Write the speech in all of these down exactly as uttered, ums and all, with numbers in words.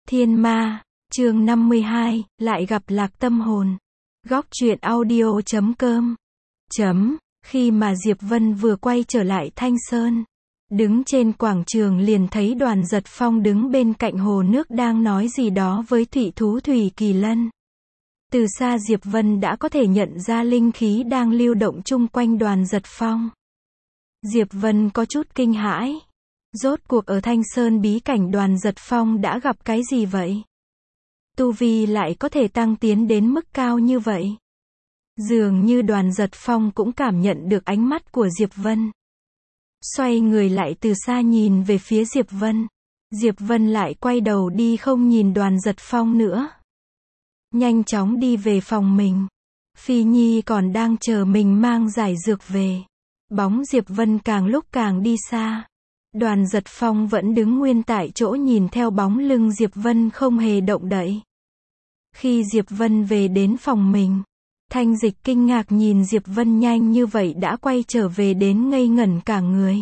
Thiên Ma, chương năm mươi hai, lại gặp Lạc Tâm Hồn. Góc truyện audio chấm com. Chấm, khi mà Diệp Vân vừa quay trở lại Thanh Sơn, đứng trên quảng trường liền thấy Đoàn Giật Phong đứng bên cạnh hồ nước đang nói gì đó với thủy thú Thủy Kỳ Lân. Từ xa Diệp Vân đã có thể nhận ra linh khí đang lưu động chung quanh Đoàn Giật Phong. Diệp Vân có chút kinh hãi. Rốt cuộc ở Thanh Sơn bí cảnh Đoàn Giật Phong đã gặp cái gì vậy? Tu vi lại có thể tăng tiến đến mức cao như vậy. Dường như Đoàn Giật Phong cũng cảm nhận được ánh mắt của Diệp Vân. Xoay người lại từ xa nhìn về phía Diệp Vân. Diệp Vân lại quay đầu đi không nhìn Đoàn Giật Phong nữa. Nhanh chóng đi về phòng mình. Phi Nhi còn đang chờ mình mang giải dược về. Bóng Diệp Vân càng lúc càng đi xa. Đoàn Giật Phong vẫn đứng nguyên tại chỗ nhìn theo bóng lưng Diệp Vân không hề động đậy. Khi Diệp Vân về đến phòng mình, Thanh Dịch kinh ngạc nhìn Diệp Vân nhanh như vậy đã quay trở về đến ngây ngẩn cả người.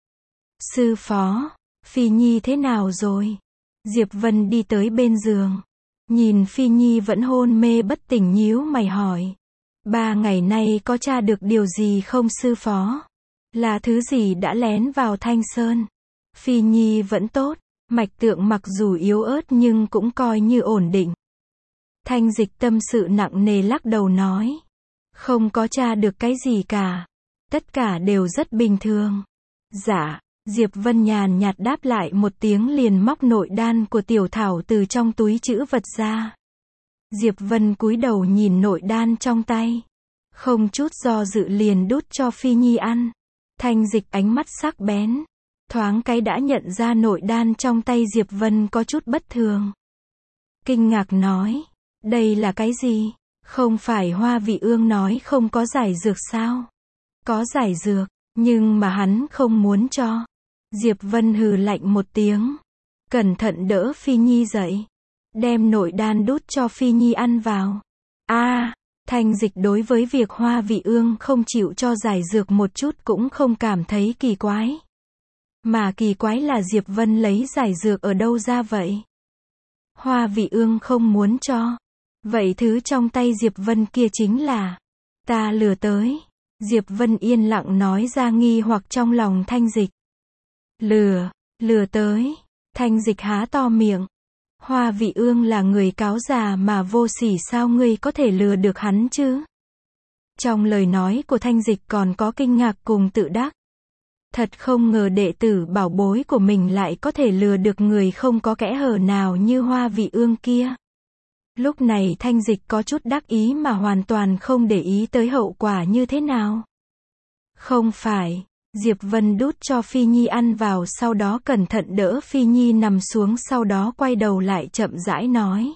Sư phó, Phi Nhi thế nào rồi? Diệp Vân đi tới bên giường, nhìn Phi Nhi vẫn hôn mê bất tỉnh nhíu mày hỏi. Ba ngày nay có tra được điều gì không sư phó? Là thứ gì đã lén vào Thanh Sơn? Phi Nhi vẫn tốt, mạch tượng mặc dù yếu ớt nhưng cũng coi như ổn định. Thanh Dịch tâm sự nặng nề lắc đầu nói. Không có tra được cái gì cả. Tất cả đều rất bình thường. Dạ, Diệp Vân nhàn nhạt đáp lại một tiếng liền móc nội đan của Tiểu Thảo từ trong túi trữ vật ra. Diệp Vân cúi đầu nhìn nội đan trong tay. Không chút do dự liền đút cho Phi Nhi ăn. Thanh Dịch ánh mắt sắc bén. Thoáng cái đã nhận ra nội đan trong tay Diệp Vân có chút bất thường. Kinh ngạc nói. Đây là cái gì? Không phải Hoa Vị Ương nói không có giải dược sao? Có giải dược, nhưng mà hắn không muốn cho. Diệp Vân hừ lạnh một tiếng. Cẩn thận đỡ Phi Nhi dậy. Đem nội đan đút cho Phi Nhi ăn vào. A, à, Thanh Dịch đối với việc Hoa Vị Ương không chịu cho giải dược một chút cũng không cảm thấy kỳ quái. Mà kỳ quái là Diệp Vân lấy giải dược ở đâu ra vậy? Hoa Vị Ương không muốn cho. Vậy thứ trong tay Diệp Vân kia chính là ta lừa tới. Diệp Vân yên lặng nói ra nghi hoặc trong lòng Thanh Dịch. Lừa, lừa tới. Thanh Dịch há to miệng. Hoa Vị Ương là người cáo già mà vô sỉ sao ngươi có thể lừa được hắn chứ? Trong lời nói của Thanh Dịch còn có kinh ngạc cùng tự đắc. Thật không ngờ đệ tử bảo bối của mình lại có thể lừa được người không có kẽ hở nào như Hoa Vị Ương kia. Lúc này Thanh Dịch có chút đắc ý mà hoàn toàn không để ý tới hậu quả như thế nào. Không phải, Diệp Vân đút cho Phi Nhi ăn vào sau đó cẩn thận đỡ Phi Nhi nằm xuống sau đó quay đầu lại chậm rãi nói.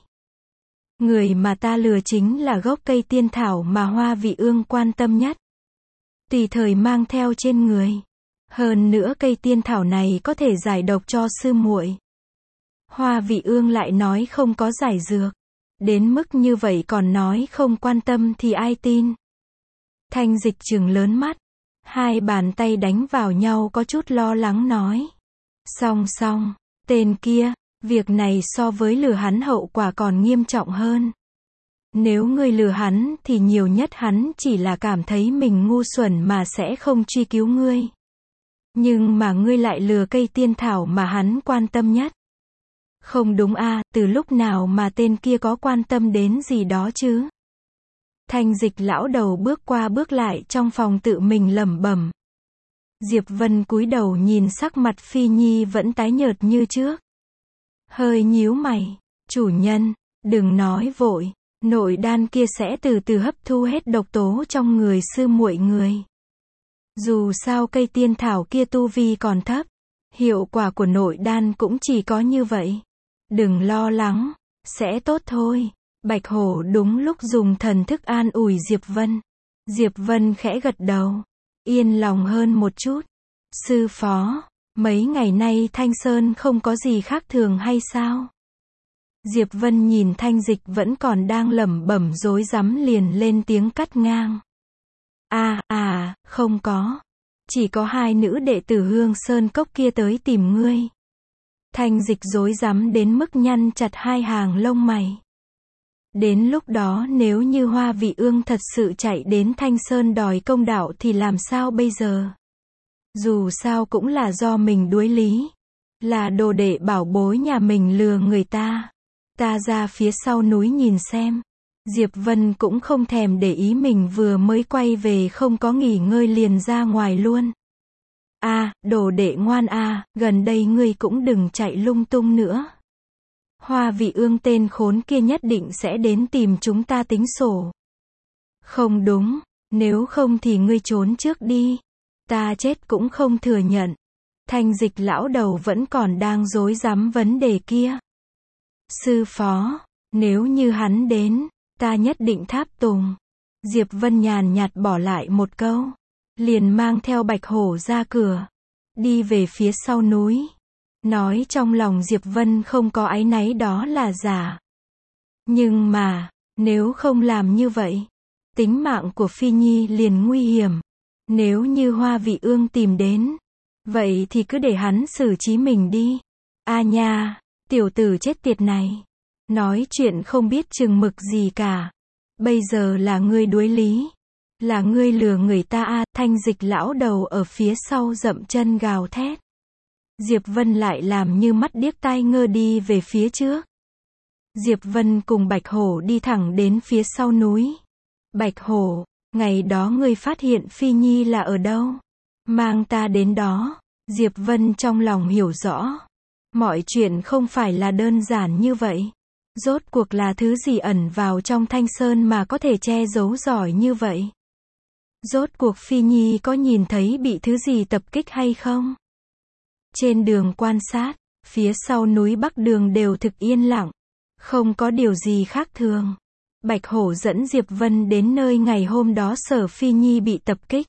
Người mà ta lừa chính là gốc cây tiên thảo mà Hoa Vị Ương quan tâm nhất. Tùy thời mang theo trên người. Hơn nữa cây tiên thảo này có thể giải độc cho sư muội. Hoa Vị Ương lại nói không có giải dược. Đến mức như vậy còn nói không quan tâm thì ai tin. Thanh Dịch trừng lớn mắt. Hai bàn tay đánh vào nhau có chút lo lắng nói. Song song, tên kia, việc này so với lừa hắn hậu quả còn nghiêm trọng hơn. Nếu ngươi lừa hắn thì nhiều nhất hắn chỉ là cảm thấy mình ngu xuẩn mà sẽ không truy cứu ngươi. Nhưng mà ngươi lại lừa cây tiên thảo mà hắn quan tâm nhất. Không đúng a, à, từ lúc nào mà tên kia có quan tâm đến gì đó chứ? Thanh Dịch lão đầu bước qua bước lại trong phòng tự mình lẩm bẩm. Diệp Vân cúi đầu nhìn sắc mặt Phi Nhi vẫn tái nhợt như trước. Hơi nhíu mày, chủ nhân, đừng nói vội, nội đan kia sẽ từ từ hấp thu hết độc tố trong người sư muội người. Dù sao cây tiên thảo kia tu vi còn thấp, hiệu quả của nội đan cũng chỉ có như vậy. Đừng lo lắng, sẽ tốt thôi. Bạch Hổ đúng lúc dùng thần thức an ủi Diệp Vân. Diệp Vân khẽ gật đầu, yên lòng hơn một chút. Sư phó, mấy ngày nay Thanh Sơn không có gì khác thường hay sao? Diệp Vân nhìn Thanh Dịch vẫn còn đang lẩm bẩm rối rắm liền lên tiếng cắt ngang. À, à, không có. Chỉ có hai nữ đệ tử Hương Sơn Cốc kia tới tìm ngươi. Thanh Dịch rối rắm đến mức nhăn chặt hai hàng lông mày. Đến lúc đó nếu như Hoa Vị Ương thật sự chạy đến Thanh Sơn đòi công đạo thì làm sao bây giờ? Dù sao cũng là do mình đuối lý. Là đồ đệ bảo bối nhà mình lừa người ta. Ta ra phía sau núi nhìn xem. Diệp Vân cũng không thèm để ý mình vừa mới quay về không có nghỉ ngơi liền ra ngoài luôn. A, à, đồ đệ ngoan a, à, gần đây ngươi cũng đừng chạy lung tung nữa. Hoa Vị Ương tên khốn kia nhất định sẽ đến tìm chúng ta tính sổ. Không đúng, nếu không thì ngươi trốn trước đi. Ta chết cũng không thừa nhận. Thanh Dịch lão đầu vẫn còn đang rối rắm vấn đề kia. Sư phó, nếu như hắn đến, ta nhất định tháp tùng. Diệp Vân nhàn nhạt bỏ lại một câu. Liền mang theo Bạch Hổ ra cửa. Đi về phía sau núi. Nói trong lòng Diệp Vân không có áy náy đó là giả. Nhưng mà, nếu không làm như vậy, tính mạng của Phi Nhi liền nguy hiểm. Nếu như Hoa Vị Ương tìm đến, vậy thì cứ để hắn xử trí mình đi. A nha, tiểu tử chết tiệt này. Nói chuyện không biết chừng mực gì cả. Bây giờ là ngươi đuối lý. Là ngươi lừa người ta a. Thanh Dịch lão đầu ở phía sau dậm chân gào thét. Diệp Vân lại làm như mắt điếc tai ngơ đi về phía trước. Diệp Vân cùng Bạch Hổ đi thẳng đến phía sau núi. Bạch Hổ, ngày đó ngươi phát hiện Phi Nhi là ở đâu? Mang ta đến đó. Diệp Vân trong lòng hiểu rõ. Mọi chuyện không phải là đơn giản như vậy. Rốt cuộc là thứ gì ẩn vào trong Thanh Sơn mà có thể che giấu giỏi như vậy? Rốt cuộc Phi Nhi có nhìn thấy bị thứ gì tập kích hay không? Trên đường quan sát, phía sau núi Bắc Đường đều thực yên lặng. Không có điều gì khác thường. Bạch Hổ dẫn Diệp Vân đến nơi ngày hôm đó Sở Phi Nhi bị tập kích.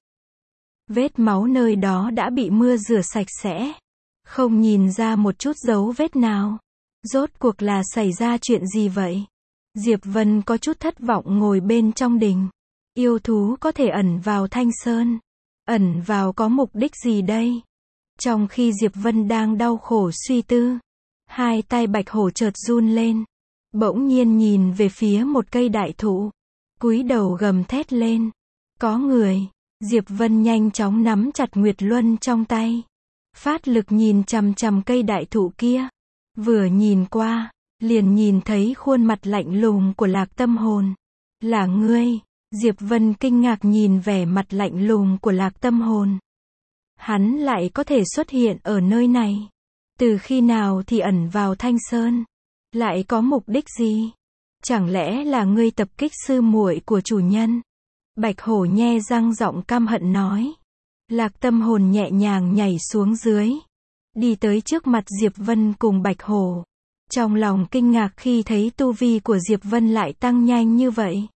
Vết máu nơi đó đã bị mưa rửa sạch sẽ. Không nhìn ra một chút dấu vết nào. Rốt cuộc là xảy ra chuyện gì vậy? Diệp Vân có chút thất vọng ngồi bên trong đình. Yêu thú có thể ẩn vào Thanh Sơn. Ẩn vào có mục đích gì đây? Trong khi Diệp Vân đang đau khổ suy tư, hai tay Bạch Hổ chợt run lên. Bỗng nhiên nhìn về phía một cây đại thụ. Cúi đầu gầm thét lên. Có người. Diệp Vân nhanh chóng nắm chặt Nguyệt Luân trong tay. Phát lực nhìn chằm chằm cây đại thụ kia. Vừa nhìn qua, liền nhìn thấy khuôn mặt lạnh lùng của Lạc Tâm Hồn. Là ngươi? Diệp Vân kinh ngạc nhìn vẻ mặt lạnh lùng của Lạc Tâm Hồn. Hắn lại có thể xuất hiện ở nơi này. Từ khi nào thì ẩn vào Thanh Sơn? Lại có mục đích gì? Chẳng lẽ là ngươi tập kích sư muội của chủ nhân? Bạch Hổ nhe răng giọng căm hận nói. Lạc Tâm Hồn nhẹ nhàng nhảy xuống dưới. Đi tới trước mặt Diệp Vân cùng Bạch Hổ. Trong lòng kinh ngạc khi thấy tu vi của Diệp Vân lại tăng nhanh như vậy.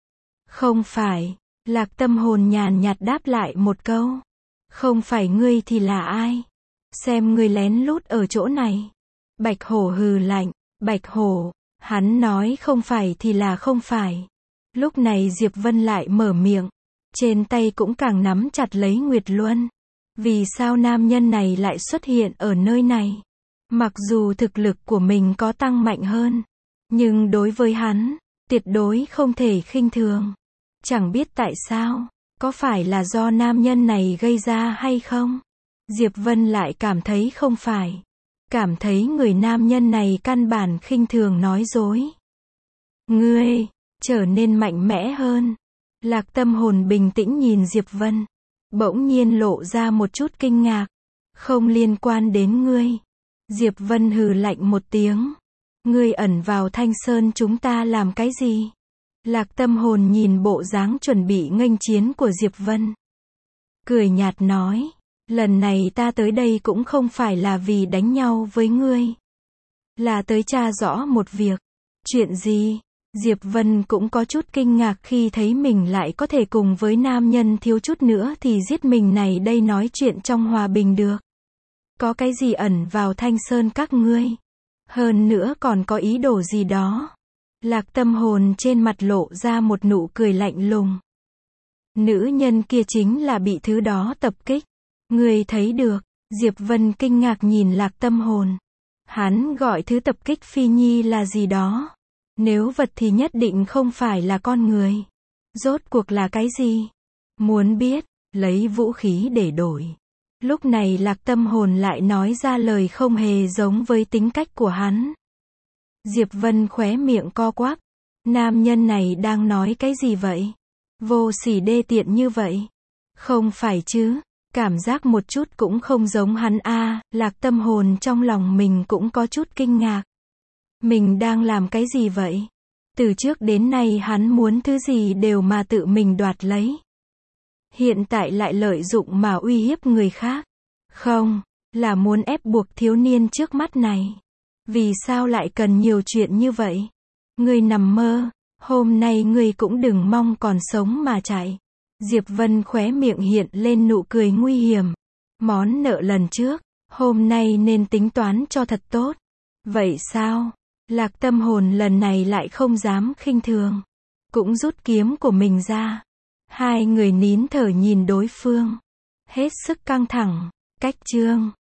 Không phải. Lạc Tâm Hồn nhàn nhạt đáp lại một câu. Không phải ngươi thì là ai? Xem ngươi lén lút ở chỗ này. Bạch Hổ hừ lạnh. Bạch Hổ, hắn nói không phải thì là không phải. Lúc này Diệp Vân lại mở miệng. Trên tay cũng càng nắm chặt lấy Nguyệt Luân. Vì sao nam nhân này lại xuất hiện ở nơi này? Mặc dù thực lực của mình có tăng mạnh hơn, nhưng đối với hắn, tuyệt đối không thể khinh thường. Chẳng biết tại sao, có phải là do nam nhân này gây ra hay không? Diệp Vân lại cảm thấy không phải. Cảm thấy người nam nhân này căn bản khinh thường nói dối. Ngươi, trở nên mạnh mẽ hơn. Lạc Tâm Hồn bình tĩnh nhìn Diệp Vân. Bỗng nhiên lộ ra một chút kinh ngạc. Không liên quan đến ngươi. Diệp Vân hừ lạnh một tiếng. Ngươi ẩn vào Thanh Sơn chúng ta làm cái gì? Lạc Tâm Hồn nhìn bộ dáng chuẩn bị nghênh chiến của Diệp Vân. Cười nhạt nói. Lần này ta tới đây cũng không phải là vì đánh nhau với ngươi. Là tới tra rõ một việc. Chuyện gì? Diệp Vân cũng có chút kinh ngạc khi thấy mình lại có thể cùng với nam nhân thiếu chút nữa thì giết mình này đây nói chuyện trong hòa bình được. Có cái gì ẩn vào Thanh Sơn các ngươi? Hơn nữa còn có ý đồ gì đó? Lạc Tâm Hồn trên mặt lộ ra một nụ cười lạnh lùng. Nữ nhân kia chính là bị thứ đó tập kích. Ngươi thấy được? Diệp Vân kinh ngạc nhìn Lạc Tâm Hồn. Hắn gọi thứ tập kích Phi Nhi là gì đó. Nếu vật thì nhất định không phải là con người. Rốt cuộc là cái gì? Muốn biết, lấy vũ khí để đổi. Lúc này Lạc Tâm Hồn lại nói ra lời không hề giống với tính cách của hắn. Diệp Vân khóe miệng co quắp. Nam nhân này đang nói cái gì vậy? Vô sỉ đê tiện như vậy. Không phải chứ, cảm giác một chút cũng không giống hắn a. Lạc Tâm Hồn trong lòng mình cũng có chút kinh ngạc. Mình đang làm cái gì vậy? Từ trước đến nay hắn muốn thứ gì đều mà tự mình đoạt lấy. Hiện tại lại lợi dụng mà uy hiếp người khác. Không, là muốn ép buộc thiếu niên trước mắt này. Vì sao lại cần nhiều chuyện như vậy? Ngươi nằm mơ, hôm nay ngươi cũng đừng mong còn sống mà chạy. Diệp Vân khóe miệng hiện lên nụ cười nguy hiểm. Món nợ lần trước, hôm nay nên tính toán cho thật tốt. Vậy sao? Lạc Tâm Hồn lần này lại không dám khinh thường. Cũng rút kiếm của mình ra. Hai người nín thở nhìn đối phương. Hết sức căng thẳng. Cách chương